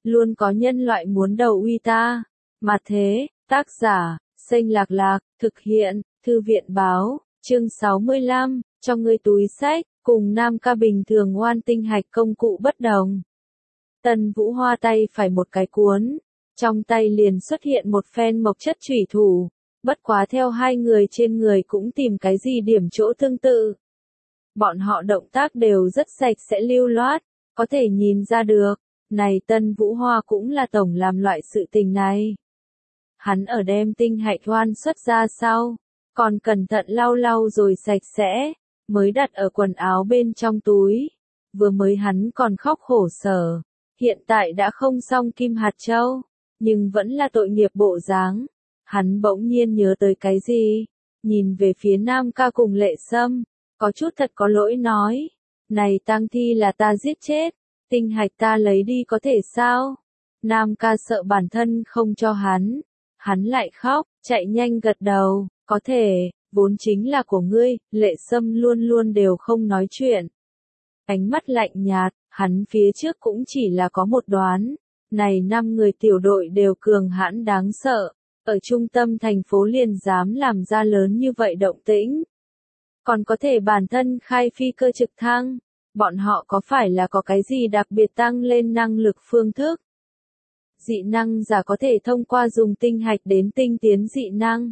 luôn có nhân loại muốn đầu uy ta. Mà thế, tác giả, Xanh Lạc Lạc, thực hiện, Thư viện báo, chương 65, cho ngươi túi sách, cùng nam ca bình thường ngoan tinh hạch công cụ bất đồng. Tần Vũ Hoa tay phải một cái cuốn, trong tay liền xuất hiện một phen mộc chất chủy thủ, bất quá theo hai người trên người cũng tìm cái gì điểm chỗ tương tự. Bọn họ động tác đều rất sạch sẽ lưu loát, có thể nhìn ra được, này Tân Vũ Hoa cũng là tổng làm loại sự tình này. Hắn ở đem tinh hạch hoan xuất ra sau, còn cẩn thận lau lau rồi sạch sẽ, mới đặt ở quần áo bên trong túi. Vừa mới hắn còn khóc khổ sở, hiện tại đã không xong kim hạt châu, nhưng vẫn là tội nghiệp bộ dáng. Hắn bỗng nhiên nhớ tới cái gì, nhìn về phía Nam ca cùng Lệ Sâm, có chút thật có lỗi nói, này tang thi là ta giết chết, tinh hạch ta lấy đi có thể sao? Nam ca sợ bản thân không cho hắn lại khóc, chạy nhanh gật đầu, có thể, vốn chính là của ngươi. Lệ Sâm luôn luôn đều không nói chuyện. Ánh mắt lạnh nhạt, hắn phía trước cũng chỉ là có một đoán, này 5 người tiểu đội đều cường hãn đáng sợ, ở trung tâm thành phố liền dám làm ra lớn như vậy động tĩnh. Còn có thể bản thân khai phi cơ trực thăng, bọn họ có phải là có cái gì đặc biệt tăng lên năng lực phương thức? Dị năng giả có thể thông qua dùng tinh hạch đến tinh tiến dị năng.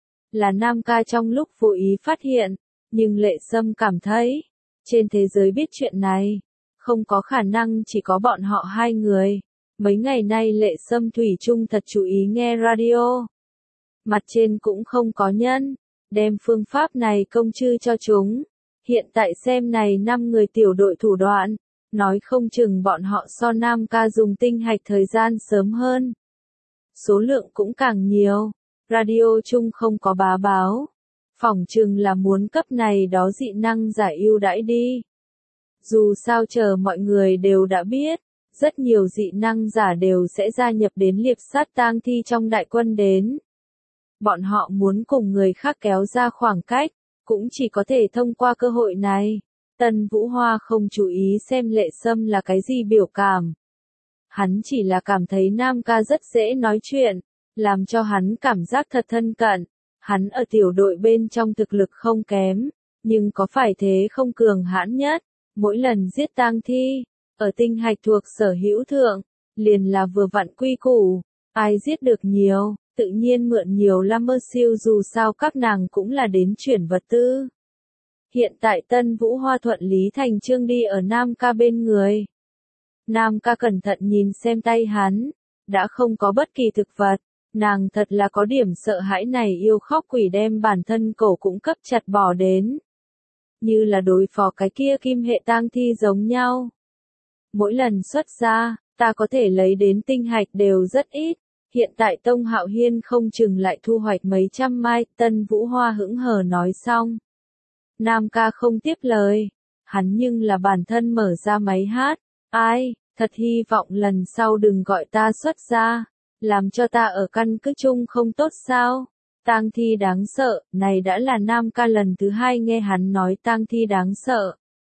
Là Nam ca trong lúc vô ý phát hiện, nhưng Lệ Sâm cảm thấy, trên thế giới biết chuyện này, không có khả năng chỉ có bọn họ hai người. Mấy ngày nay Lệ Sâm thủy chung thật chú ý nghe radio. Mặt trên cũng không có nhân, đem phương pháp này công chư cho chúng. Hiện tại xem này 5 người tiểu đội thủ đoạn, nói không chừng bọn họ so Nam ca dùng tinh hạch thời gian sớm hơn. Số lượng cũng càng nhiều, radio chung không có bá báo. Phỏng chừng là muốn cấp này đó dị năng giả ưu đãi đi. Dù sao chờ mọi người đều đã biết, rất nhiều dị năng giả đều sẽ gia nhập đến liệp sát tang thi trong đại quân đến. Bọn họ muốn cùng người khác kéo ra khoảng cách, cũng chỉ có thể thông qua cơ hội này. Tần Vũ Hoa không chú ý xem Lệ Sâm là cái gì biểu cảm. Hắn chỉ là cảm thấy Nam ca rất dễ nói chuyện, làm cho hắn cảm giác thật thân cận. Hắn ở tiểu đội bên trong thực lực không kém, nhưng có phải thế không cường hãn nhất. Mỗi lần giết tang thi, ở tinh hạch thuộc sở hữu thượng, liền là vừa vặn quy củ, ai giết được nhiều, tự nhiên mượn nhiều Lammer siêu dù sao các nàng cũng là đến chuyển vật tư. Hiện tại Tân Vũ Hoa thuận lý thành chương đi ở Nam ca bên người. Nam ca cẩn thận nhìn xem tay hắn, đã không có bất kỳ thực vật, nàng thật là có điểm sợ hãi này yêu khóc quỷ đem bản thân cổ cũng cấp chặt bỏ đến. Như là đối phó cái kia kim hệ tang thi giống nhau. Mỗi lần xuất ra, ta có thể lấy đến tinh hạch đều rất ít. Hiện tại Tông Hạo Hiên không chừng lại thu hoạch mấy trăm mai. Tân Vũ Hoa hững hờ nói xong. Nam ca không tiếp lời. Hắn nhưng là bản thân mở ra máy hát. Ai, thật hy vọng lần sau đừng gọi ta xuất ra. Làm cho ta ở căn cứ chung không tốt sao? Tang thi đáng sợ, này đã là Nam ca lần thứ 2 nghe hắn nói tang thi đáng sợ.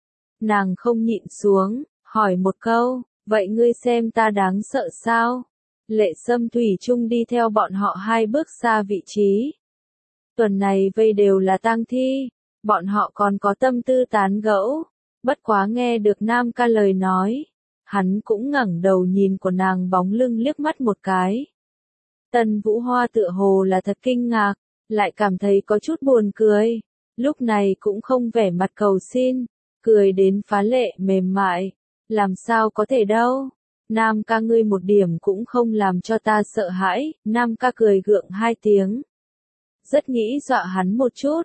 Nàng không nhịn xuống, hỏi một câu, vậy ngươi xem ta đáng sợ sao? Lệ Sâm thủy chung đi theo bọn họ 2 bước xa vị trí. Tuần này vây đều là tang thi, bọn họ còn có tâm tư tán gẫu, bất quá nghe được Nam ca lời nói, hắn cũng ngẩng đầu nhìn của nàng bóng lưng liếc mắt một cái. Tần Vũ Hoa tựa hồ là thật kinh ngạc, lại cảm thấy có chút buồn cười, lúc này cũng không vẻ mặt cầu xin, cười đến phá lệ mềm mại, làm sao có thể đâu, Nam ca ngươi một điểm cũng không làm cho ta sợ hãi. Nam ca cười gượng 2 tiếng, rất nghĩ dọa hắn một chút.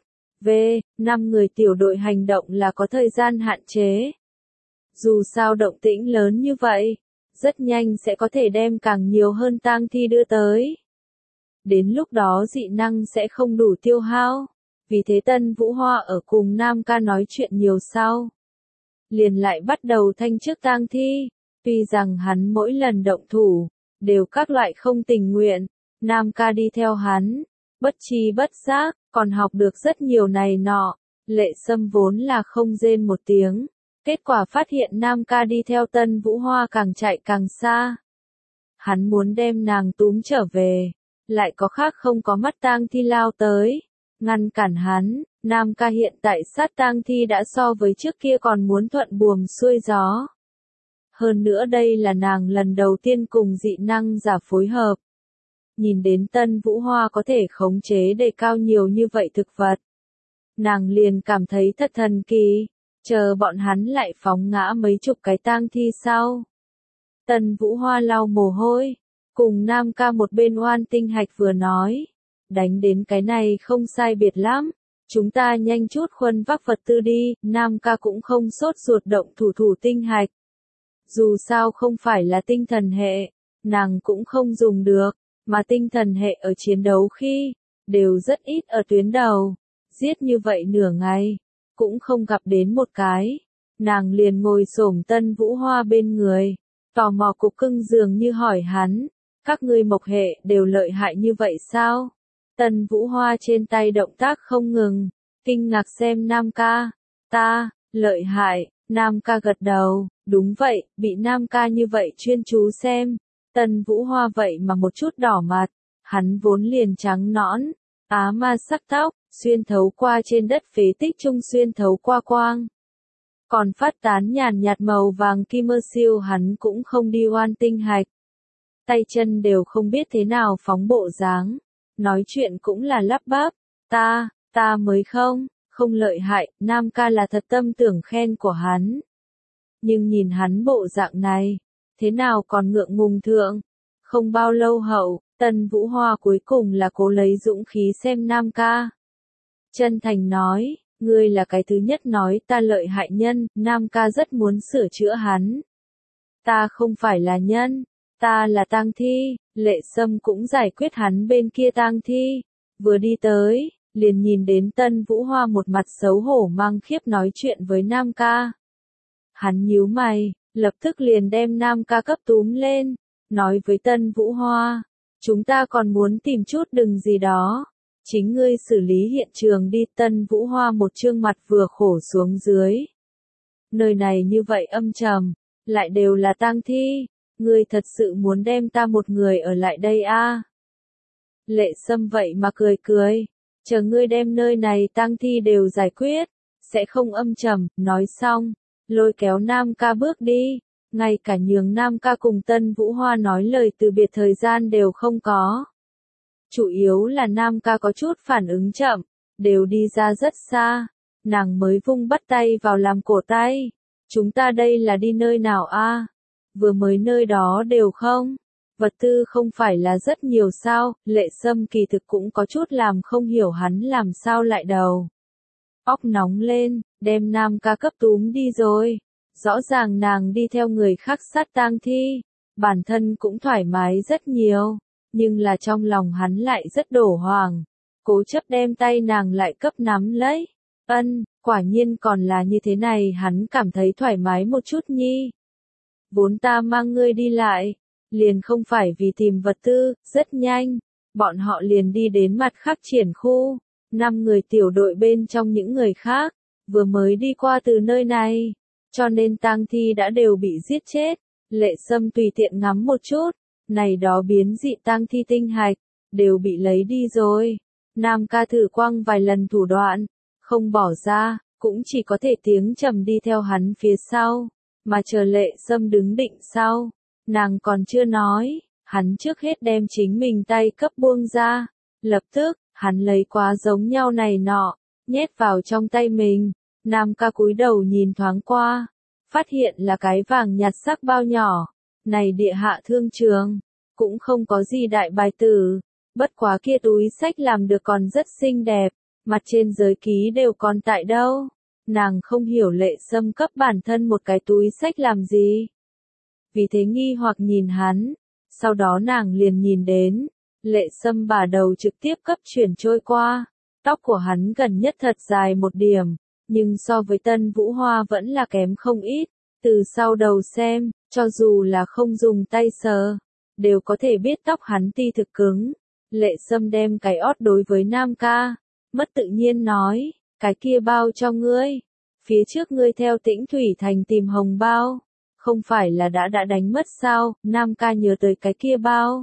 5 người tiểu đội hành động là có thời gian hạn chế. Dù sao động tĩnh lớn như vậy, rất nhanh sẽ có thể đem càng nhiều hơn tang thi đưa tới. Đến lúc đó dị năng sẽ không đủ tiêu hao. Vì thế Tân Vũ Hoa ở cùng Nam ca nói chuyện nhiều sau. Liền lại bắt đầu thanh trước tang thi. Tuy rằng hắn mỗi lần động thủ, đều các loại không tình nguyện. Nam ca đi theo hắn, bất chi bất giác, còn học được rất nhiều này nọ. Lệ Sâm vốn là không rên một tiếng. Kết quả phát hiện Nam ca đi theo Tân Vũ Hoa càng chạy càng xa. Hắn muốn đem nàng túm trở về, lại có khác không có mắt tang thi lao tới, ngăn cản hắn. Nam ca hiện tại sát tang thi đã so với trước kia còn muốn thuận buồm xuôi gió. Hơn nữa đây là nàng lần đầu tiên cùng dị năng giả phối hợp. Nhìn đến Tân Vũ Hoa có thể khống chế đề cao nhiều như vậy thực vật. Nàng liền cảm thấy thật thần kỳ, chờ bọn hắn lại phóng ngã mấy chục cái tang thi sau. Tân Vũ Hoa lau mồ hôi, cùng Nam ca một bên oan tinh hạch vừa nói. Đánh đến cái này không sai biệt lắm, chúng ta nhanh chút khuân vác vật tư đi. Nam ca cũng không sốt ruột động thủ tinh hạch. Dù sao không phải là tinh thần hệ, nàng cũng không dùng được, mà tinh thần hệ ở chiến đấu khi, đều rất ít ở tuyến đầu. Giết như vậy nửa ngày, cũng không gặp đến một cái. Nàng liền ngồi xổm Tân Vũ Hoa bên người, tò mò cục cưng dường như hỏi hắn, các ngươi mộc hệ đều lợi hại như vậy sao? Tân Vũ Hoa trên tay động tác không ngừng, kinh ngạc xem Nam ca. Ta, lợi hại. Nam ca gật đầu, đúng vậy, bị Nam ca như vậy chuyên chú xem. Tân Vũ Hoa vậy mà một chút đỏ mặt, hắn vốn liền trắng nõn, á ma sắc tóc, xuyên thấu qua trên đất phế tích trung xuyên thấu qua quang. Còn phát tán nhàn nhạt màu vàng kim mơ siêu hắn cũng không đi oan tinh hạch. Tay chân đều không biết thế nào phóng bộ dáng, nói chuyện cũng là lắp bắp, ta mới không lợi hại. Nam ca là thật tâm tưởng khen của hắn. Nhưng nhìn hắn bộ dạng này, thế nào còn ngượng ngùng thượng. Không bao lâu hậu, Tân Vũ Hoa cuối cùng là cố lấy dũng khí xem Nam ca. Chân thành nói, ngươi là cái thứ nhất nói ta lợi hại nhân. Nam ca rất muốn sửa chữa hắn. Ta không phải là nhân, ta là tang thi. Lệ Sâm cũng giải quyết hắn bên kia tang thi. Vừa đi tới, liền nhìn đến Tân Vũ Hoa một mặt xấu hổ mang khiếp nói chuyện với Nam ca. Hắn nhíu mày, lập tức liền đem Nam ca cấp túm lên, nói với Tân Vũ Hoa, chúng ta còn muốn tìm chút đừng gì đó, chính ngươi xử lý hiện trường đi. Tân Vũ Hoa một trương mặt vừa khổ xuống dưới. Nơi này như vậy âm trầm, lại đều là tang thi, ngươi thật sự muốn đem ta một người ở lại đây a? Lệ Sâm vậy mà cười, chờ ngươi đem nơi này tang thi đều giải quyết, sẽ không âm trầm. Nói xong, lôi kéo Nam ca bước đi, ngay cả nhường Nam ca cùng Tân Vũ Hoa nói lời từ biệt thời gian đều không có. Chủ yếu là Nam ca có chút phản ứng chậm, đều đi ra rất xa, nàng mới vung bắt tay vào làm cổ tay. Chúng ta đây là đi nơi nào a? Vừa mới nơi đó đều không? Vật tư không phải là rất nhiều sao? Lệ Sâm kỳ thực cũng có chút làm không hiểu hắn làm sao lại đầu óc nóng lên, đem Nam ca cấp túm đi rồi. Rõ ràng nàng đi theo người khác sát tang thi, bản thân cũng thoải mái rất nhiều, nhưng là trong lòng hắn lại rất đổ hoàng, cố chấp đem tay nàng lại cấp nắm lấy. Quả nhiên còn là như thế này, hắn cảm thấy thoải mái một chút nhi. Vốn ta mang ngươi đi lại, liền không phải vì tìm vật tư. Rất nhanh, bọn họ liền đi đến mặt khác triển khu. 5 người tiểu đội bên trong những người khác, vừa mới đi qua từ nơi này, cho nên tang thi đã đều bị giết chết. Lệ Sâm tùy tiện ngắm một chút, này đó biến dị tang thi tinh hạch, đều bị lấy đi rồi. Nam ca thử quăng vài lần thủ đoạn, không bỏ ra, cũng chỉ có thể tiếng trầm đi theo hắn phía sau, mà chờ Lệ Sâm đứng định sau, nàng còn chưa nói, hắn trước hết đem chính mình tay cấp buông ra, lập tức, hắn lấy quá giống nhau này nọ, nhét vào trong tay mình. Nam ca cúi đầu nhìn thoáng qua, phát hiện là cái vàng nhạt sắc bao nhỏ, này địa hạ thương trường, cũng không có gì đại bài tử, bất quá kia túi sách làm được còn rất xinh đẹp, mặt trên giới ký đều còn tại đâu. Nàng không hiểu Lệ Sâm cấp bản thân một cái túi sách làm gì. Vì thế nghi hoặc nhìn hắn, sau đó nàng liền nhìn đến, Lệ Sâm bả đầu trực tiếp cấp chuyển trôi qua, tóc của hắn gần nhất thật dài một điểm, nhưng so với Tân Vũ Hoa vẫn là kém không ít. Từ sau đầu xem, cho dù là không dùng tay sờ, đều có thể biết tóc hắn ti thực cứng. Lệ Sâm đem cái ót đối với Nam ca, mất tự nhiên nói, cái kia bao cho ngươi, phía trước ngươi theo Tĩnh Thủy Thành tìm hồng bao, không phải là đã đánh mất sao, Nam ca nhớ tới cái kia bao.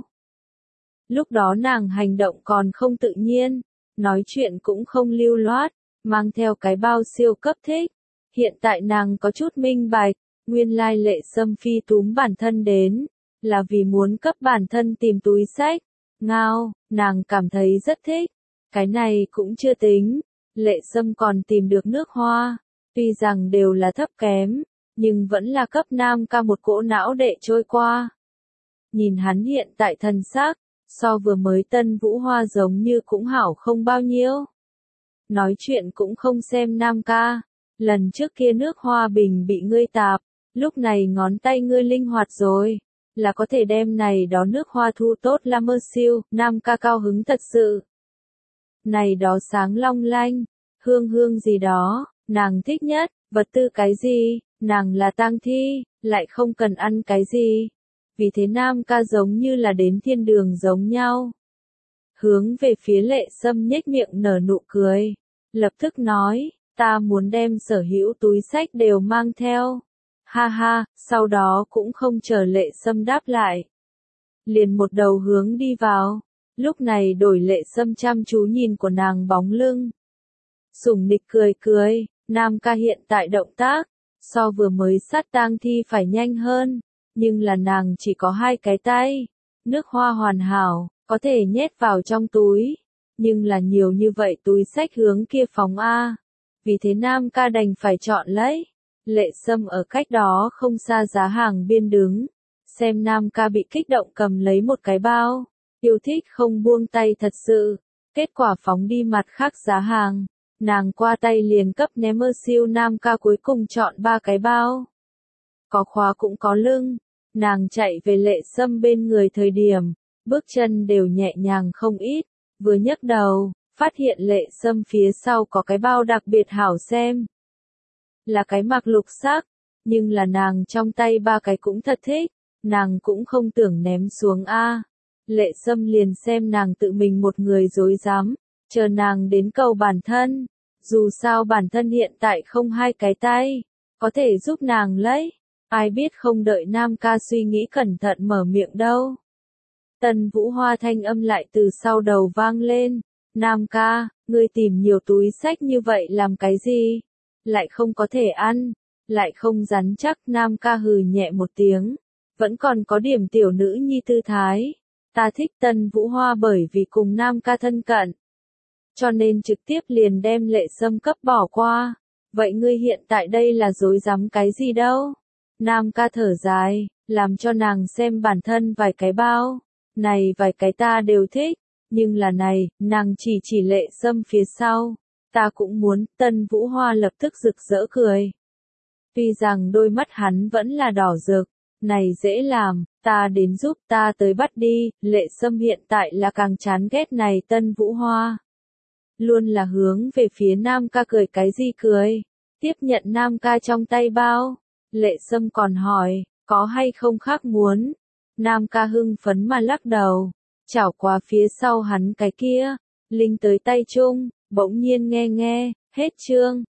Lúc đó nàng hành động còn không tự nhiên, nói chuyện cũng không lưu loát, mang theo cái bao siêu cấp thích. Hiện tại nàng có chút minh bạch, nguyên lai Lệ Sâm phi túm bản thân đến, là vì muốn cấp bản thân tìm túi xách. Ngao, nàng cảm thấy rất thích. Cái này cũng chưa tính, Lệ Sâm còn tìm được nước hoa, tuy rằng đều là thấp kém, nhưng vẫn là cấp Nam ca một cỗ não đệ trôi qua. Nhìn hắn hiện tại thần sắc, so vừa mới Tân Vũ Hoa giống như cũng hảo không bao nhiêu. Nói chuyện cũng không xem Nam ca, lần trước kia nước hoa bình bị ngươi tạp, lúc này ngón tay ngươi linh hoạt rồi, là có thể đem này đó nước hoa thu tốt là mơ siêu, Nam ca cao hứng thật sự. Này đó sáng long lanh, hương hương gì đó, nàng thích nhất, vật tư cái gì, nàng là tang thi, lại không cần ăn cái gì. Vì thế Nam ca giống như là đến thiên đường giống nhau. Hướng về phía Lệ Sâm nhếch miệng nở nụ cười, lập tức nói, ta muốn đem sở hữu túi xách đều mang theo. Ha ha, sau đó cũng không chờ Lệ Sâm đáp lại. Liền một đầu hướng đi vào, lúc này đổi Lệ Sâm chăm chú nhìn của nàng bóng lưng. Sủng nịch cười cười, Nam ca hiện tại động tác, so vừa mới sát tang thi phải nhanh hơn, nhưng là nàng chỉ có 2 cái tay, nước hoa hoàn hảo, có thể nhét vào trong túi, nhưng là nhiều như vậy túi xách hướng kia phóng A. Vì thế Nam ca đành phải chọn lấy. Lệ Sâm ở cách đó không xa giá hàng biên đứng, xem Nam ca bị kích động cầm lấy một cái bao, yêu thích không buông tay thật sự, kết quả phóng đi mặt khác giá hàng, nàng qua tay liền cấp ném mơ siêu. Nam ca cuối cùng chọn 3 cái bao, có khóa cũng có lưng, nàng chạy về Lệ Sâm bên người thời điểm, bước chân đều nhẹ nhàng không ít, vừa nhấc đầu, phát hiện Lệ Sâm phía sau có cái bao đặc biệt hảo xem. Là cái mặc lục sắc, nhưng là nàng trong tay 3 cái cũng thật thích, nàng cũng không tưởng ném xuống A. Lệ Sâm liền xem nàng tự mình một người dối dám, chờ nàng đến cầu bản thân, dù sao bản thân hiện tại không 2 cái tay, có thể giúp nàng lấy, ai biết không đợi Nam ca suy nghĩ cẩn thận mở miệng đâu. Tân Vũ Hoa thanh âm lại từ sau đầu vang lên, Nam ca, ngươi tìm nhiều túi xách như vậy làm cái gì? Lại không có thể ăn, lại không rắn chắc. Nam ca hừ nhẹ một tiếng, vẫn còn có điểm tiểu nữ nhi tư thái. Ta thích Tân Vũ Hoa bởi vì cùng Nam ca thân cận, cho nên trực tiếp liền đem Lệ Sâm cấp bỏ qua. Vậy ngươi hiện tại đây là dối dám cái gì đâu? Nam ca thở dài, làm cho nàng xem bản thân vài cái bao, này vài cái ta đều thích, nhưng là này, nàng chỉ Lệ Sâm phía sau. Ta cũng muốn. Tân Vũ Hoa lập tức rực rỡ cười. Tuy rằng đôi mắt hắn vẫn là đỏ rực, này dễ làm, ta đến giúp, ta tới bắt đi. Lệ Sâm hiện tại là càng chán ghét này Tân Vũ Hoa. Luôn là hướng về phía Nam ca cười cái gì cười, tiếp nhận Nam ca trong tay bao. Lệ Sâm còn hỏi, có hay không khác muốn. Nam ca hưng phấn mà lắc đầu, chảo qua phía sau hắn cái kia, linh tới tay chung. Bỗng nhiên nghe, hết chương.